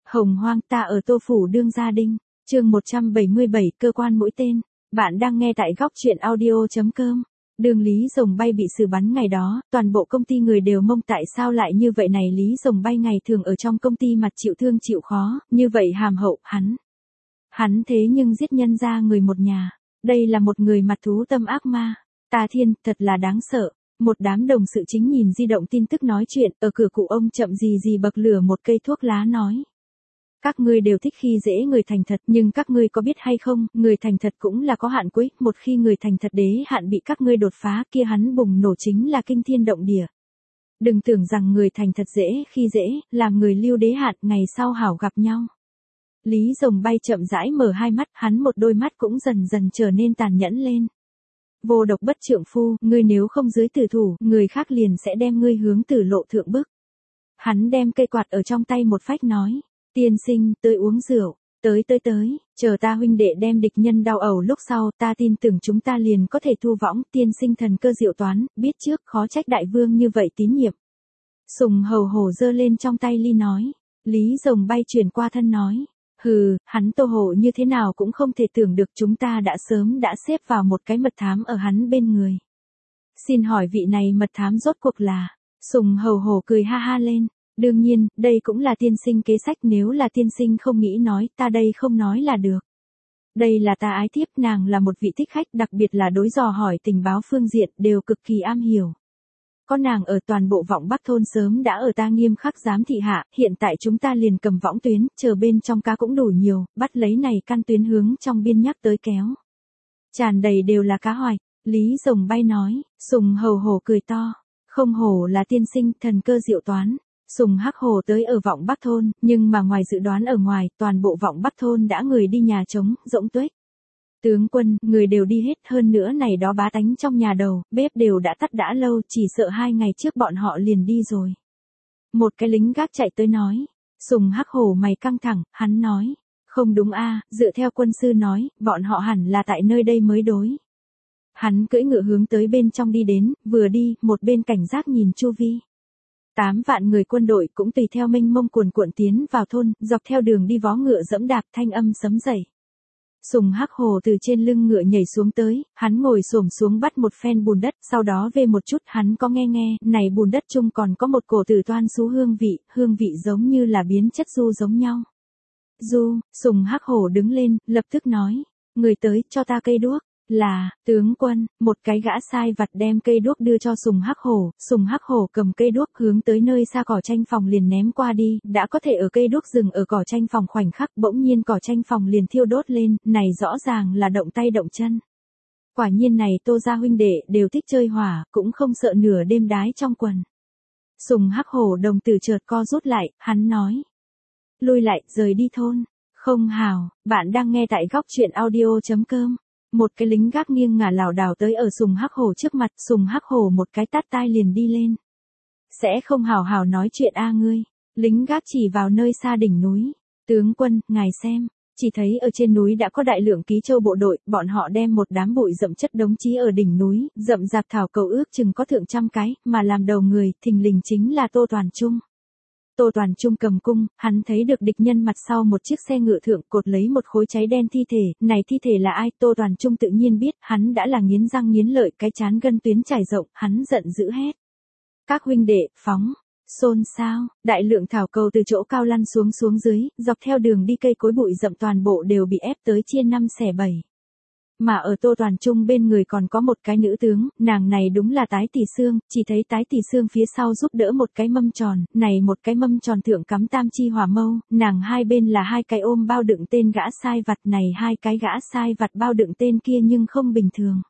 Hồng hoang ta ở Tô Phủ đương gia đinh, chương 177 cơ quan mũi tên. Bạn đang nghe tại góc truyện audio.com. Đường Lý Rồng Bay bị xử bắn ngày đó, toàn bộ công ty người đều mông tại sao lại như vậy này. Lý Rồng Bay ngày thường ở trong công ty mặt chịu thương chịu khó, như vậy hàm hậu, hắn thế nhưng giết nhân ra người một nhà. Đây là một người mặt thú tâm ác ma. Ta thiên, thật là đáng sợ. Một đám đồng sự chính nhìn di động tin tức nói chuyện, ở cửa cụ ông chậm gì bậc lửa một cây thuốc lá nói. Các ngươi đều thích khi dễ người thành thật, nhưng các ngươi có biết hay không, người thành thật cũng là có hạn cuối, một khi người thành thật đế hạn bị các ngươi đột phá kia hắn bùng nổ chính là kinh thiên động địa. Đừng tưởng rằng người thành thật dễ khi dễ, làm người lưu đế hạn, ngày sau hảo gặp nhau. Lý Rồng Bay chậm rãi mở hai mắt, hắn một đôi mắt cũng dần dần trở nên tàn nhẫn lên. Vô độc bất trượng phu, ngươi nếu không dưới tử thủ, người khác liền sẽ đem ngươi hướng tử lộ thượng bức. Hắn đem cây quạt ở trong tay một phách nói. Tiên sinh, tới uống rượu, tới, chờ ta huynh đệ đem địch nhân đau ẩu lúc sau, ta tin tưởng chúng ta liền có thể thu võng. Tiên sinh thần cơ diệu toán, biết trước khó trách đại vương như vậy tín nhiệm. Sùng Hầu Hổ giơ lên trong tay ly nói. Lý Rồng Bay chuyển qua thân nói. Hừ, hắn Tô Hộ như thế nào cũng không thể tưởng được, chúng ta đã sớm đã xếp vào một cái mật thám ở hắn bên người. Xin hỏi vị này mật thám rốt cuộc là? Sùng Hầu Hổ cười ha ha lên. Đương nhiên, đây cũng là tiên sinh kế sách, nếu là tiên sinh không nghĩ nói, ta đây không nói là được. Đây là ta ái thiếp, nàng là một vị thích khách, đặc biệt là đối dò hỏi tình báo phương diện, đều cực kỳ am hiểu. Có nàng ở, toàn bộ Vọng Bắc thôn sớm đã ở ta nghiêm khắc giám thị hạ, hiện tại chúng ta liền cầm võng tuyến, chờ bên trong cá cũng đủ nhiều, bắt lấy này căn tuyến hướng trong biên nhắc tới kéo. Tràn đầy đều là cá hoài, Lý Rồng Bay nói. Sùng Hầu Hổ cười to. Không hổ là tiên sinh, thần cơ diệu toán. Sùng Hắc Hổ tới ở Vọng Bắc thôn, nhưng mà ngoài dự đoán ở ngoài, toàn bộ Vọng Bắc thôn đã người đi nhà trống, rỗng tuếch. Tướng quân, người đều đi hết, hơn nữa này đó bá tánh trong nhà đầu, bếp đều đã tắt đã lâu, chỉ sợ 2 ngày trước bọn họ liền đi rồi. Một cái lính gác chạy tới nói. Sùng Hắc Hổ mày căng thẳng, hắn nói. Không đúng a, dựa theo quân sư nói, bọn họ hẳn là tại nơi đây mới đối. Hắn cưỡi ngựa hướng tới bên trong đi đến, vừa đi, một bên cảnh giác nhìn chu vi. 8 vạn người quân đội cũng tùy theo mênh mông cuồn cuộn tiến vào thôn, dọc theo đường đi vó ngựa dẫm đạp, thanh âm sấm dậy. Sùng Hắc Hổ từ trên lưng ngựa nhảy xuống tới, hắn ngồi xổm xuống bắt một phen bùn đất, sau đó về một chút, hắn có nghe, này bùn đất chung còn có một cổ tử toan xú hương vị giống như là biến chất du giống nhau. Sùng Hắc Hổ đứng lên, lập tức nói, người tới, cho ta cây đuốc. Là, tướng quân, một cái gã sai vặt đem cây đuốc đưa cho Sùng Hắc Hổ cầm cây đuốc hướng tới nơi xa cỏ tranh phòng liền ném qua đi, đã có thể ở cây đuốc dừng ở cỏ tranh phòng khoảnh khắc, bỗng nhiên cỏ tranh phòng liền thiêu đốt lên, này rõ ràng là động tay động chân. Quả nhiên này Tô gia huynh đệ đều thích chơi hỏa, cũng không sợ nửa đêm đái trong quần. Sùng Hắc Hổ đồng tử chợt co rút lại, hắn nói. Lui lại, rời đi thôn. Không hào, bạn đang nghe tại góc truyện audio.com. Một cái lính gác nghiêng ngả lảo đảo tới ở Sùng Hắc Hổ trước mặt, Sùng Hắc Hổ một cái tát tai liền đi lên. Sẽ không hào hào nói chuyện a ngươi. Lính gác chỉ vào nơi xa đỉnh núi. Tướng quân, ngài xem, chỉ thấy ở trên núi đã có đại lượng ký châu bộ đội, bọn họ đem một đám bụi rậm chất đống chí ở đỉnh núi, rậm rạp thảo cầu ước chừng có thượng trăm cái, mà làm đầu người, thình lình chính là Tô Toàn Trung. Tô Toàn Trung cầm cung, hắn thấy được địch nhân mặt sau một chiếc xe ngựa thượng cột lấy một khối cháy đen thi thể, này thi thể là ai? Tô Toàn Trung tự nhiên biết, hắn đã là nghiến răng nghiến lợi, cái trán gân tuyến trải rộng, hắn giận dữ hét. Các huynh đệ, phóng, xôn xao, đại lượng thảo cầu từ chỗ cao lăn xuống dưới, dọc theo đường đi cây cối bụi rậm toàn bộ đều bị ép tới chia 5 xẻ 7. Mà ở Tô Toàn Trung bên người còn có một cái nữ tướng, nàng này đúng là Tái Tỷ Xương, chỉ thấy Tái Tỷ Xương phía sau giúp đỡ một cái mâm tròn, này một cái mâm tròn thượng cắm tam chi hỏa mâu, nàng hai bên là 2 cái ôm bao đựng tên gã sai vặt, này 2 cái gã sai vặt bao đựng tên kia nhưng không bình thường.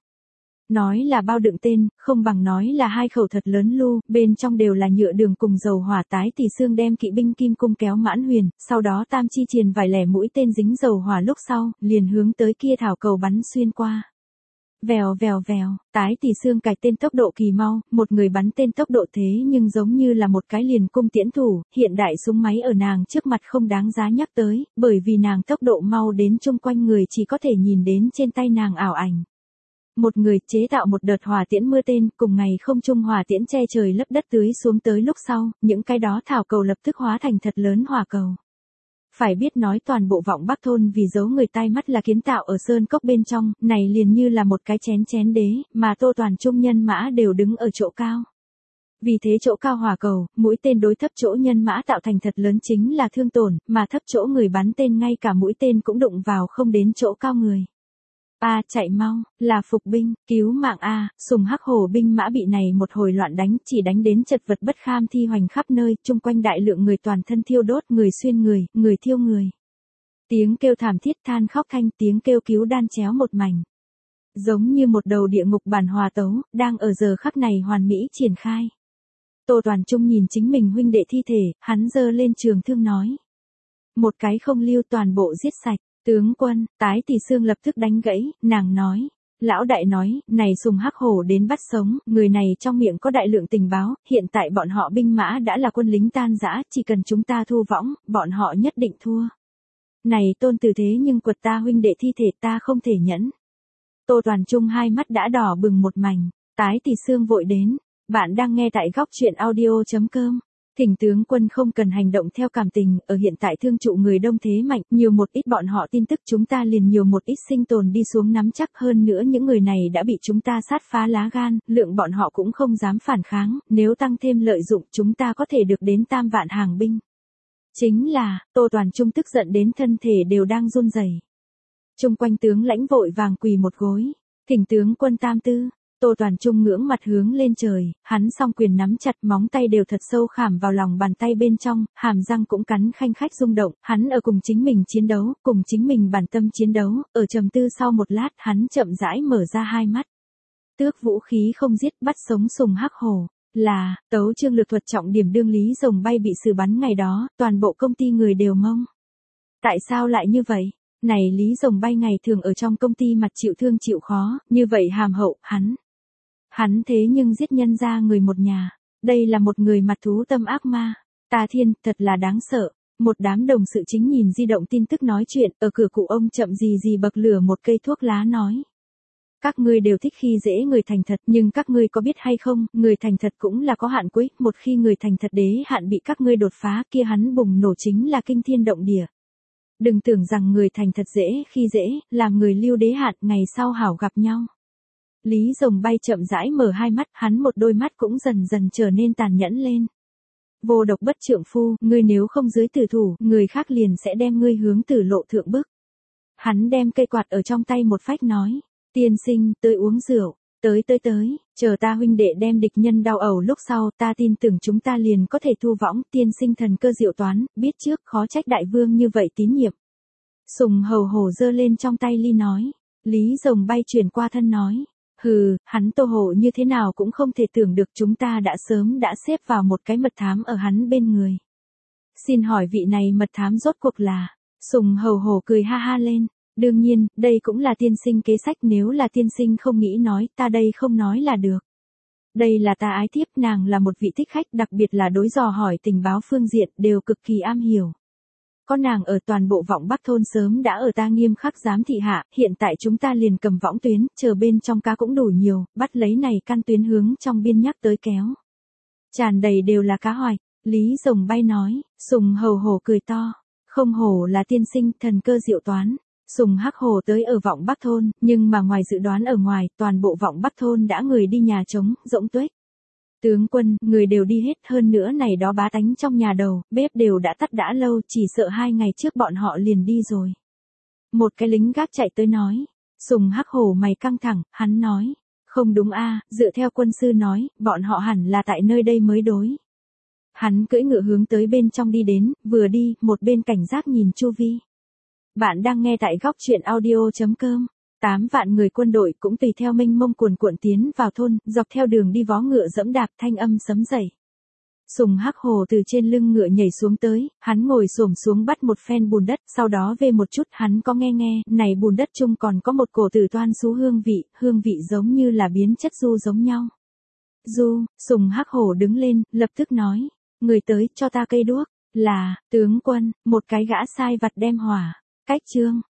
Nói là bao đựng tên, không bằng nói là 2 khẩu thật lớn lu, bên trong đều là nhựa đường cùng dầu hỏa. Tái Tỷ Xương đem kỵ binh kim cung kéo mãn huyền, sau đó tam chi triền vài lẻ mũi tên dính dầu hỏa lúc sau, liền hướng tới kia thảo cầu bắn xuyên qua. Vèo, Tái Tỷ Xương cài tên tốc độ kỳ mau, một người bắn tên tốc độ thế nhưng giống như là một cái liền cung tiễn thủ, hiện đại súng máy ở nàng trước mặt không đáng giá nhắc tới, bởi vì nàng tốc độ mau đến chung quanh người chỉ có thể nhìn đến trên tay nàng ảo ảnh. Một người chế tạo một đợt hỏa tiễn mưa tên, cùng ngày không trung hỏa tiễn che trời lấp đất tưới xuống tới lúc sau, những cái đó thảo cầu lập tức hóa thành thật lớn hỏa cầu. Phải biết nói toàn bộ vọng Bắc thôn vì giấu người tai mắt là kiến tạo ở sơn cốc bên trong, này liền như là một cái chén chén đế, mà Tô Toàn Trung nhân mã đều đứng ở chỗ cao. Vì thế chỗ cao hỏa cầu, mũi tên đối thấp chỗ nhân mã tạo thành thật lớn chính là thương tổn, mà thấp chỗ người bắn tên ngay cả mũi tên cũng đụng vào không đến chỗ cao người. A chạy mau, là phục binh, cứu mạng A, Sùng Hắc Hổ binh mã bị này một hồi loạn đánh, chỉ đánh đến chật vật bất kham thi hoành khắp nơi, chung quanh đại lượng người toàn thân thiêu đốt, người xuyên người thiêu người. Tiếng kêu thảm thiết than khóc thanh, tiếng kêu cứu đan chéo một mảnh. Giống như một đầu địa ngục bản hòa tấu, đang ở giờ khắc này hoàn mỹ triển khai. Tô Toàn Trung nhìn chính mình huynh đệ thi thể, hắn giơ lên trường thương nói. Một cái không lưu toàn bộ giết sạch. Tướng quân, Tái Tỷ Sương lập tức đánh gãy, nàng nói. Lão đại nói, này Sùng Hắc Hổ đến bắt sống, người này trong miệng có đại lượng tình báo, hiện tại bọn họ binh mã đã là quân lính tan rã, chỉ cần chúng ta thu võng, bọn họ nhất định thua. Này Tôn Tử thế nhưng quật ta huynh đệ thi thể ta không thể nhẫn. Tô Toàn Trung hai mắt đã đỏ bừng một mảnh, Tái Tỷ Sương vội đến. Bạn đang nghe tại góc truyện audio.com. Thỉnh tướng quân không cần hành động theo cảm tình, ở hiện tại thương trụ người đông thế mạnh, nhiều một ít bọn họ tin tức chúng ta liền nhiều một ít sinh tồn đi xuống nắm chắc hơn nữa những người này đã bị chúng ta sát phá lá gan, lượng bọn họ cũng không dám phản kháng, nếu tăng thêm lợi dụng chúng ta có thể được đến 3 vạn hàng binh. Chính là, Tô Toàn Trung tức giận đến thân thể đều đang run rẩy. Chung quanh tướng lãnh vội vàng quỳ một gối, thỉnh tướng quân tam tư. Tô Toàn Trung ngưỡng mặt hướng lên trời, hắn song quyền nắm chặt móng tay đều thật sâu khảm vào lòng bàn tay bên trong, hàm răng cũng cắn khanh khách rung động, hắn ở cùng chính mình chiến đấu, cùng chính mình bản tâm chiến đấu, ở trầm tư sau một lát hắn chậm rãi mở ra hai mắt. Tước vũ khí không giết bắt sống Sùng Hắc Hổ, là, tấu chương lược thuật trọng điểm đương Lý Rồng Bay bị xử bắn ngày đó, toàn bộ công ty người đều mông. Tại sao lại như vậy? Này Lý Rồng Bay ngày thường ở trong công ty mặt chịu thương chịu khó, như vậy hàm hậu, Hắn thế nhưng giết nhân ra người một nhà. Đây là một người mặt thú tâm ác ma. Ta thiên, thật là đáng sợ. Một đám đồng sự chính nhìn di động tin tức nói chuyện, ở cửa cụ ông chậm gì bậc lửa một cây thuốc lá nói. Các ngươi đều thích khi dễ người thành thật, nhưng các ngươi có biết hay không, người thành thật cũng là có hạn cuối, một khi người thành thật đế hạn bị các ngươi đột phá kia hắn bùng nổ chính là kinh thiên động địa. Đừng tưởng rằng người thành thật dễ khi dễ, làm người lưu đế hạn ngày sau hảo gặp nhau. Lý Rồng Bay chậm rãi mở hai mắt, hắn một đôi mắt cũng dần dần trở nên tàn nhẫn lên. Vô độc bất trượng phu, ngươi nếu không dưới tử thủ, người khác liền sẽ đem ngươi hướng tử lộ thượng bức. Hắn đem cây quạt ở trong tay một phách nói, tiên sinh, tới uống rượu, tới, chờ ta huynh đệ đem địch nhân đau ẩu lúc sau, ta tin tưởng chúng ta liền có thể thu võng, tiên sinh thần cơ diệu toán, biết trước khó trách đại vương như vậy tín nhiệm. Sùng Hầu Hổ giơ lên trong tay ly nói, Lý Rồng Bay chuyển qua thân nói. Hừ, hắn Tô Hổ như thế nào cũng không thể tưởng được chúng ta đã sớm đã xếp vào một cái mật thám ở hắn bên người. Xin hỏi vị này mật thám rốt cuộc là, Sùng Hầu Hổ cười ha ha lên, đương nhiên, đây cũng là tiên sinh kế sách nếu là tiên sinh không nghĩ nói, ta đây không nói là được. Đây là ta ái thiếp nàng là một vị thích khách đặc biệt là đối dò hỏi tình báo phương diện đều cực kỳ am hiểu. Có nàng ở toàn bộ vọng Bắc thôn sớm đã ở ta nghiêm khắc giám thị hạ, hiện tại chúng ta liền cầm võng tuyến, chờ bên trong cá cũng đủ nhiều, bắt lấy này căn tuyến hướng trong biên nhắc tới kéo. Tràn đầy đều là cá hoài, Lý Rồng Bay nói, Sùng Hầu Hổ cười to, không hổ là tiên sinh, thần cơ diệu toán. Sùng Hắc Hổ tới ở vọng Bắc thôn, nhưng mà ngoài dự đoán ở ngoài, toàn bộ vọng Bắc thôn đã người đi nhà trống, rỗng tuếch. Tướng quân, người đều đi hết hơn nữa này đó bá tánh trong nhà đầu, bếp đều đã tắt đã lâu, chỉ sợ 2 ngày trước bọn họ liền đi rồi. Một cái lính gác chạy tới nói, Sùng Hắc Hổ mày căng thẳng, hắn nói, không đúng a, dựa theo quân sư nói, bọn họ hẳn là tại nơi đây mới đối. Hắn cưỡi ngựa hướng tới bên trong đi đến, vừa đi, một bên cảnh giác nhìn chu vi. Bạn đang nghe tại góc truyện audio.com. 8 vạn người quân đội cũng tùy theo mênh mông cuồn cuộn tiến vào thôn, dọc theo đường đi vó ngựa dẫm đạp thanh âm sấm dậy. Sùng Hắc Hổ từ trên lưng ngựa nhảy xuống tới, hắn ngồi xổm xuống bắt một phen bùn đất, sau đó về một chút hắn có nghe, này bùn đất chung còn có một cổ tử toan xú hương vị giống như là biến chất du giống nhau. Sùng Hắc Hổ đứng lên, lập tức nói, người tới cho ta cây đuốc, là, tướng quân, một cái gã sai vặt đem hỏa, cách chương.